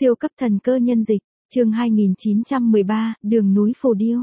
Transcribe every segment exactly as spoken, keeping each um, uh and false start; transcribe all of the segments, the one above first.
Siêu cấp thần cơ nhân dịch, chương hai nghìn chín trăm mười ba, đường núi phù điêu.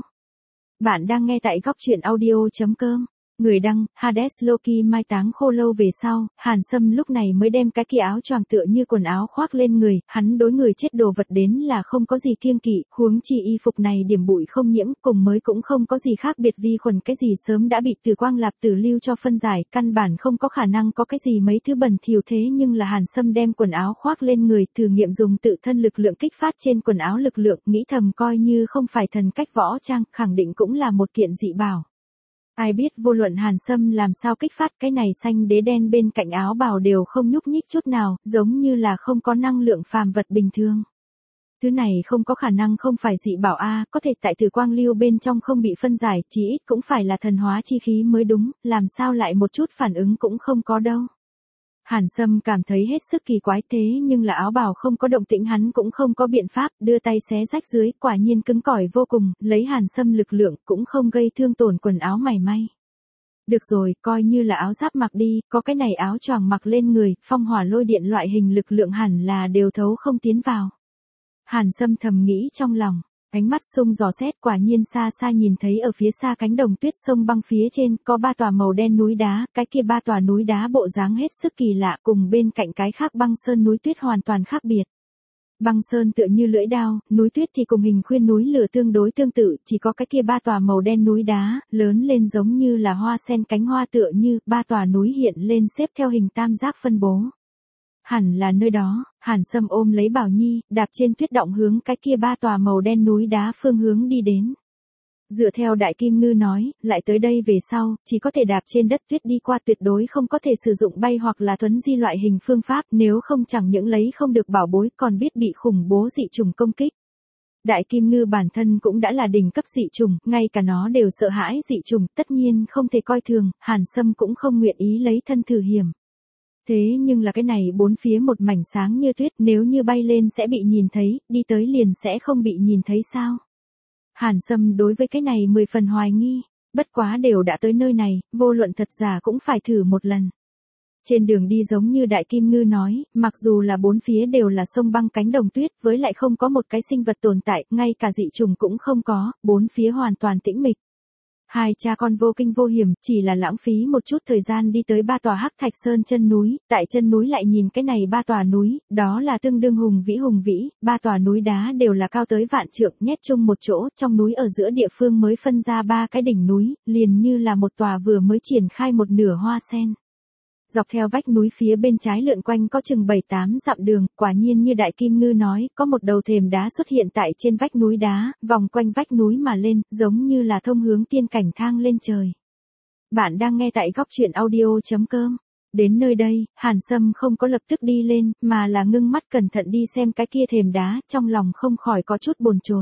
Bạn đang nghe tại góc truyện audio chấm com. Người đăng, Hades Loki mai táng khô lâu về sau, Hàn Sâm lúc này mới đem cái kia áo choàng tựa như quần áo khoác lên người, hắn đối người chết đồ vật đến là không có gì kiêng kỵ, huống chi y phục này điểm bụi không nhiễm, cùng mới cũng không có gì khác biệt vi khuẩn cái gì sớm đã bị Từ Quang Lạp Tử lưu cho phân giải, căn bản không có khả năng có cái gì mấy thứ bẩn thỉu thế nhưng là Hàn Sâm đem quần áo khoác lên người, thử nghiệm dùng tự thân lực lượng kích phát trên quần áo lực lượng, nghĩ thầm coi như không phải thần cách võ trang, khẳng định cũng là một kiện dị bảo. Ai biết vô luận Hàn Sâm làm sao kích phát cái này xanh đế đen bên cạnh áo bào đều không nhúc nhích chút nào, giống như là không có năng lượng phàm vật bình thường. Thứ này không có khả năng không phải dị bảo a, có thể tại Từ Quang Lưu bên trong không bị phân giải, chí ít cũng phải là thần hóa chi khí mới đúng, làm sao lại một chút phản ứng cũng không có đâu. Hàn Sâm cảm thấy hết sức kỳ quái thế nhưng là áo bào không có động tĩnh hắn cũng không có biện pháp, đưa tay xé rách dưới, quả nhiên cứng cỏi vô cùng, lấy Hàn Sâm lực lượng cũng không gây thương tổn quần áo mảy may. Được rồi, coi như là áo giáp mặc đi, có cái này áo choàng mặc lên người, phong hỏa lôi điện loại hình lực lượng hẳn là đều thấu không tiến vào. Hàn Sâm thầm nghĩ trong lòng. Ánh mắt sung dò xét quả nhiên xa xa nhìn thấy ở phía xa cánh đồng tuyết sông băng phía trên có ba tòa màu đen núi đá, cái kia ba tòa núi đá bộ dáng hết sức kỳ lạ cùng bên cạnh cái khác băng sơn núi tuyết hoàn toàn khác biệt. Băng sơn tựa như lưỡi dao, núi tuyết thì cùng hình khuyên núi lửa tương đối tương tự, chỉ có cái kia ba tòa màu đen núi đá, lớn lên giống như là hoa sen cánh hoa tựa như, ba tòa núi hiện lên xếp theo hình tam giác phân bố. Hẳn là nơi đó, Hàn Sâm ôm lấy Bảo Nhi, đạp trên tuyết động hướng cái kia ba tòa màu đen núi đá phương hướng đi đến. Dựa theo Đại Kim Ngư nói, lại tới đây về sau, chỉ có thể đạp trên đất tuyết đi qua tuyệt đối không có thể sử dụng bay hoặc là thuấn di loại hình phương pháp nếu không chẳng những lấy không được bảo bối còn biết bị khủng bố dị trùng công kích. Đại Kim Ngư bản thân cũng đã là đỉnh cấp dị trùng, ngay cả nó đều sợ hãi dị trùng, tất nhiên không thể coi thường, Hàn Sâm cũng không nguyện ý lấy thân thử hiểm. Thế nhưng là cái này bốn phía một mảnh sáng như tuyết, nếu như bay lên sẽ bị nhìn thấy, đi tới liền sẽ không bị nhìn thấy sao? Hàn Sâm đối với cái này mười phần hoài nghi, bất quá đều đã tới nơi này, vô luận thật giả cũng phải thử một lần. Trên đường đi giống như Đại Kim Ngư nói, mặc dù là bốn phía đều là sông băng cánh đồng tuyết với lại không có một cái sinh vật tồn tại, ngay cả dị trùng cũng không có, bốn phía hoàn toàn tĩnh mịch. Hai cha con vô kinh vô hiểm, chỉ là lãng phí một chút thời gian đi tới ba tòa Hắc Thạch Sơn chân núi, tại chân núi lại nhìn cái này ba tòa núi, đó là tương đương hùng vĩ hùng vĩ, ba tòa núi đá đều là cao tới vạn trượng, nhét chung một chỗ, trong núi ở giữa địa phương mới phân ra ba cái đỉnh núi, liền như là một tòa vừa mới triển khai một nửa hoa sen. Dọc theo vách núi phía bên trái lượn quanh có chừng bảy tám dặm đường, quả nhiên như Đại Kim Ngư nói, có một đầu thềm đá xuất hiện tại trên vách núi đá, vòng quanh vách núi mà lên, giống như là thông hướng tiên cảnh thang lên trời. Bạn đang nghe tại góc truyện audio chấm com. Đến nơi đây, Hàn Sâm không có lập tức đi lên, mà là ngưng mắt cẩn thận đi xem cái kia thềm đá, trong lòng không khỏi có chút bồn chồn.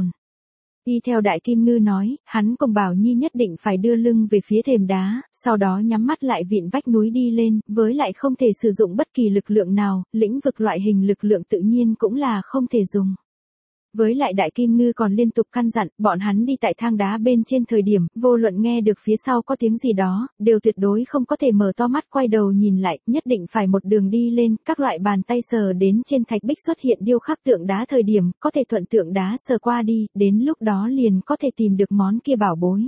Đi theo Đại Kim Ngư nói, hắn cùng Bảo Nhi nhất định phải đưa lưng về phía thềm đá, sau đó nhắm mắt lại vịn vách núi đi lên, với lại không thể sử dụng bất kỳ lực lượng nào, lĩnh vực loại hình lực lượng tự nhiên cũng là không thể dùng. Với lại Đại Kim Ngư còn liên tục căn dặn, bọn hắn đi tại thang đá bên trên thời điểm, vô luận nghe được phía sau có tiếng gì đó, đều tuyệt đối không có thể mở to mắt quay đầu nhìn lại, nhất định phải một đường đi lên, các loại bàn tay sờ đến trên thạch bích xuất hiện điêu khắc tượng đá thời điểm, có thể thuận tượng đá sờ qua đi, đến lúc đó liền có thể tìm được món kia bảo bối.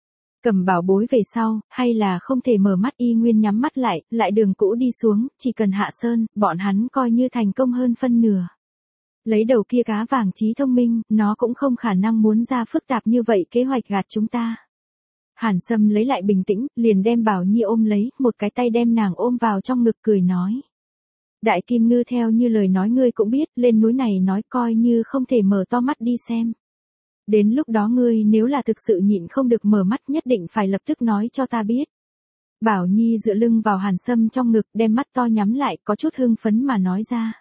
Cầm bảo bối về sau, hay là không thể mở mắt y nguyên nhắm mắt lại, lại đường cũ đi xuống, chỉ cần hạ sơn, bọn hắn coi như thành công hơn phân nửa. Lấy đầu kia cá vàng trí thông minh, nó cũng không khả năng muốn ra phức tạp như vậy kế hoạch gạt chúng ta. Hàn Sâm lấy lại bình tĩnh, liền đem Bảo Nhi ôm lấy, một cái tay đem nàng ôm vào trong ngực cười nói. Đại Kim Ngư theo như lời nói ngươi cũng biết, lên núi này nói coi như không thể mở to mắt đi xem. Đến lúc đó ngươi nếu là thực sự nhịn không được mở mắt nhất định phải lập tức nói cho ta biết. Bảo Nhi dựa lưng vào Hàn Sâm trong ngực đem mắt to nhắm lại có chút hưng phấn mà nói ra.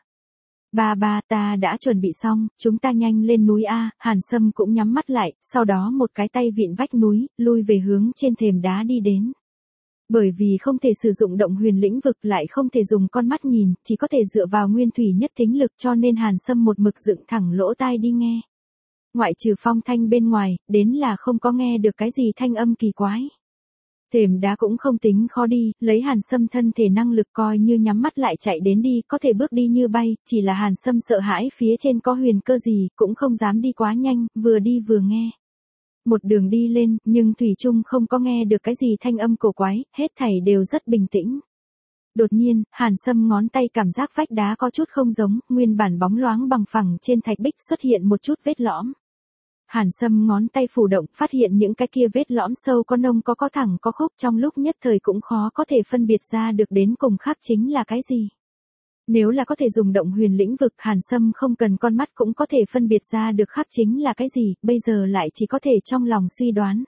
Ba ba ta đã chuẩn bị xong, chúng ta nhanh lên núi A, Hàn Sâm cũng nhắm mắt lại, sau đó một cái tay vịn vách núi, lui về hướng trên thềm đá đi đến. Bởi vì không thể sử dụng động huyền lĩnh vực lại không thể dùng con mắt nhìn, chỉ có thể dựa vào nguyên thủy nhất thính lực cho nên Hàn Sâm một mực dựng thẳng lỗ tai đi nghe. Ngoại trừ phong thanh bên ngoài, đến là không có nghe được cái gì thanh âm kỳ quái. Thềm đá cũng không tính khó đi, lấy Hàn Sâm thân thể năng lực coi như nhắm mắt lại chạy đến đi, có thể bước đi như bay, chỉ là Hàn Sâm sợ hãi phía trên có huyền cơ gì, cũng không dám đi quá nhanh, vừa đi vừa nghe. Một đường đi lên, nhưng thủy chung không có nghe được cái gì thanh âm cổ quái, hết thảy đều rất bình tĩnh. Đột nhiên, Hàn Sâm ngón tay cảm giác vách đá có chút không giống, nguyên bản bóng loáng bằng phẳng trên thạch bích xuất hiện một chút vết lõm. Hàn Sâm ngón tay phủ động, phát hiện những cái kia vết lõm sâu có nông có có thẳng có khúc, trong lúc nhất thời cũng khó có thể phân biệt ra được đến cùng khác chính là cái gì. Nếu là có thể dùng động huyền lĩnh vực, Hàn Sâm không cần con mắt cũng có thể phân biệt ra được khác chính là cái gì, bây giờ lại chỉ có thể trong lòng suy đoán.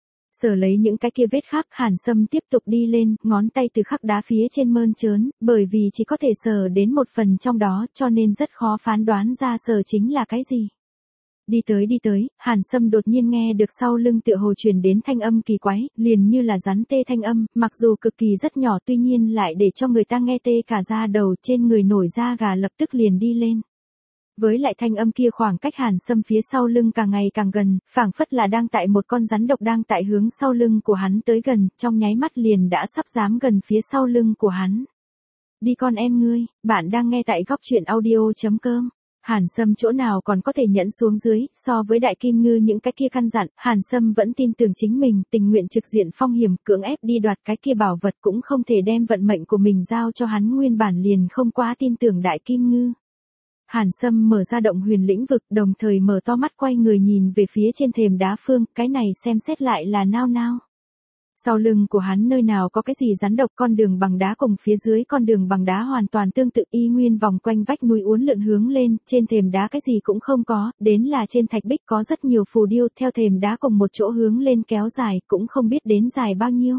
Sờ lấy những cái kia vết khắc, Hàn Sâm tiếp tục đi lên, ngón tay từ khắc đá phía trên mơn trớn, bởi vì chỉ có thể sờ đến một phần trong đó, cho nên rất khó phán đoán ra sờ chính là cái gì. Đi tới đi tới, Hàn Sâm đột nhiên nghe được sau lưng tựa hồ truyền đến thanh âm kỳ quái, liền như là rắn tê thanh âm, mặc dù cực kỳ rất nhỏ tuy nhiên lại để cho người ta nghe tê cả da đầu, trên người nổi da gà lập tức liền đi lên. Với lại thanh âm kia khoảng cách Hàn Sâm phía sau lưng càng ngày càng gần, phảng phất là đang tại một con rắn độc đang tại hướng sau lưng của hắn tới gần, trong nháy mắt liền đã sắp dám gần phía sau lưng của hắn. Đi con em ngươi, bạn đang nghe tại góc truyện audio chấm com. Hàn Sâm chỗ nào còn có thể nhẫn xuống dưới, so với Đại Kim Ngư những cái kia căn dặn, Hàn Sâm vẫn tin tưởng chính mình, tình nguyện trực diện phong hiểm, cưỡng ép đi đoạt cái kia bảo vật cũng không thể đem vận mệnh của mình giao cho hắn, nguyên bản liền không quá tin tưởng Đại Kim Ngư. Hàn Sâm mở ra động huyền lĩnh vực, đồng thời mở to mắt quay người nhìn về phía trên thềm đá phương, cái này xem xét lại là nao nao. Sau lưng của hắn nơi nào có cái gì rắn độc, con đường bằng đá cùng phía dưới con đường bằng đá hoàn toàn tương tự, y nguyên vòng quanh vách núi uốn lượn hướng lên, trên thềm đá cái gì cũng không có, đến là trên thạch bích có rất nhiều phù điêu, theo thềm đá cùng một chỗ hướng lên kéo dài, cũng không biết đến dài bao nhiêu.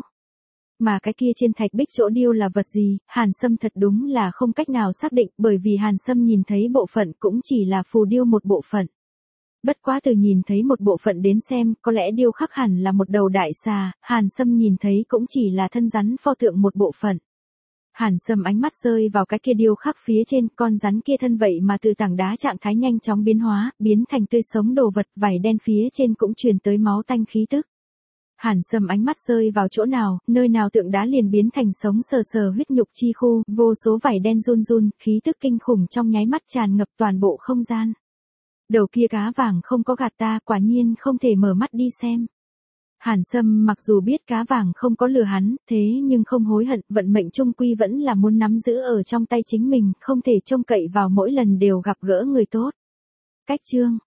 Mà cái kia trên thạch bích chỗ điêu là vật gì, Hàn Sâm thật đúng là không cách nào xác định, bởi vì Hàn Sâm nhìn thấy bộ phận cũng chỉ là phù điêu một bộ phận. Bất quá từ nhìn thấy một bộ phận đến xem, có lẽ điêu khắc hẳn là một đầu đại xà, Hàn Sâm nhìn thấy cũng chỉ là thân rắn pho tượng một bộ phận. Hàn Sâm ánh mắt rơi vào cái kia điêu khắc phía trên, con rắn kia thân vậy mà từ tảng đá trạng thái nhanh chóng biến hóa, biến thành tươi sống đồ vật, vảy đen phía trên cũng truyền tới máu tanh khí tức. Hàn Sâm ánh mắt rơi vào chỗ nào, nơi nào tượng đá liền biến thành sống sờ sờ huyết nhục chi khu, vô số vảy đen run run, khí tức kinh khủng trong nháy mắt tràn ngập toàn bộ không gian. Đầu kia cá vàng không có gạt ta, quả nhiên không thể mở mắt đi xem. Hàn Sâm mặc dù biết cá vàng không có lừa hắn, thế nhưng không hối hận, vận mệnh chung quy vẫn là muốn nắm giữ ở trong tay chính mình, không thể trông cậy vào mỗi lần đều gặp gỡ người tốt. Cách chương